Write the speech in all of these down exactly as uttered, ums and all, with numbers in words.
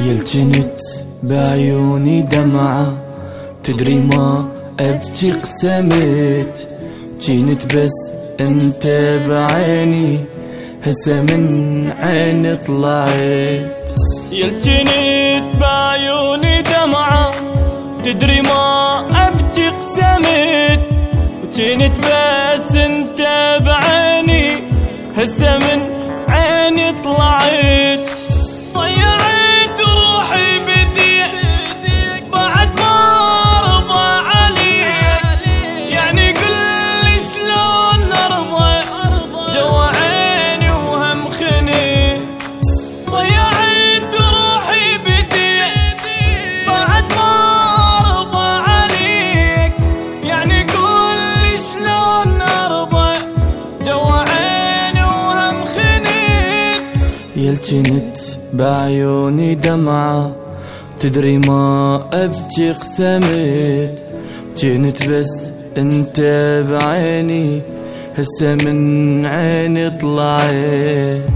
يلجنت بعيوني دمعة، تدري ما أبكي قسمت، جينت بس انت بعيني، هسه من عيني طلعت. يلجنت بعيوني دمعة، تدري ما أبكي قسمت، جينت بس انت بعيني، هسه من عيني طلعت. ضيعت روحي بديك بعد ما ارضى عليك، يعني قل شلون ارضى جوا عيني وهم خني. ضيعت روحي بديك بعد ما ارضى عليك، يعني قل شلون ارضى جوا عيني وهم خني. يلجنت بعيوني دمعة، تدري ما أبكي قسمت، جينت بس انت بعيني، هسه من عيني طلعت.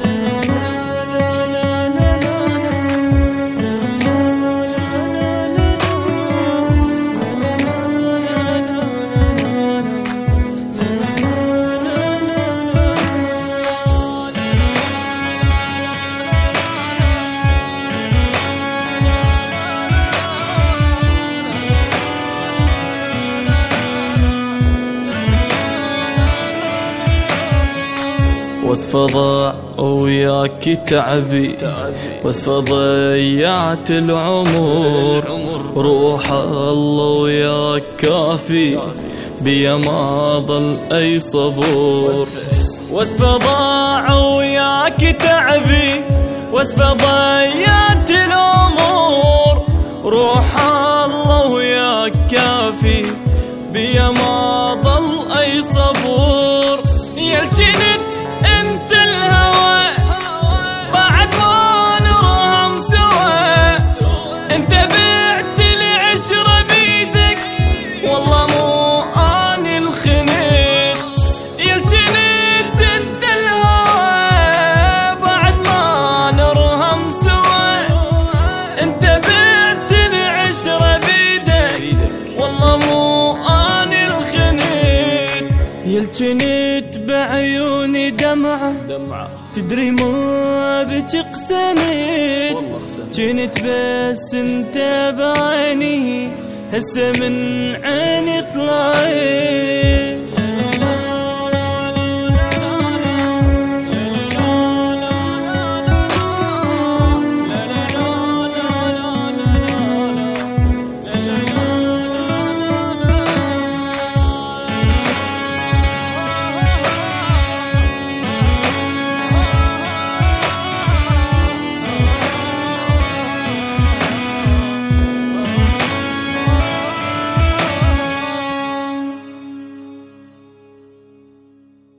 وصف ضاع وياك تعبي، وصف ضيعت العمر، روح الله وياك كافي، بيا ما ضل اي صبور. وصف ضاع وياك تعبي، وصف ضيعت العمر، روح الله وياك كافي، بيا ما ضل اي صبور. يلجنت انت الهوى بعد ما نرهم سوا، انت بعت العشرة بيدك والله مو اني الخنين. يلجنت انت الهوى بعد ما نرهم سوا، انت بعت العشرة بيدك والله مو اني الخنين. يلجنت بعيوني دمعة، تدري ما بجي قسمت، جينت بس انت بعيني، هسه من عيني طلعت.